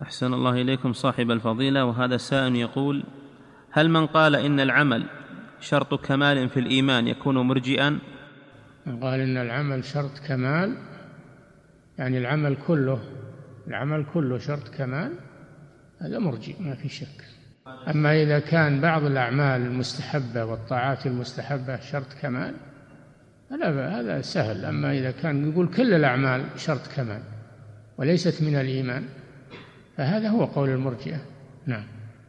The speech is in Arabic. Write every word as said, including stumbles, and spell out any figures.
أحسن الله إليكم صاحب الفضيلة. وهذا سائل يقول: هل من قال إن العمل شرط كمال في الإيمان يكون مرجئا؟ من قال إن العمل شرط كمال يعني العمل كله العمل كله شرط كمال، هذا مرجئ ما في شك. أما إذا كان بعض الأعمال المستحبة والطاعات المستحبة شرط كمال هذا سهل. أما إذا كان يقول كل الأعمال شرط كمال وليست من الإيمان فهذا هو قول المرجئة. نعم.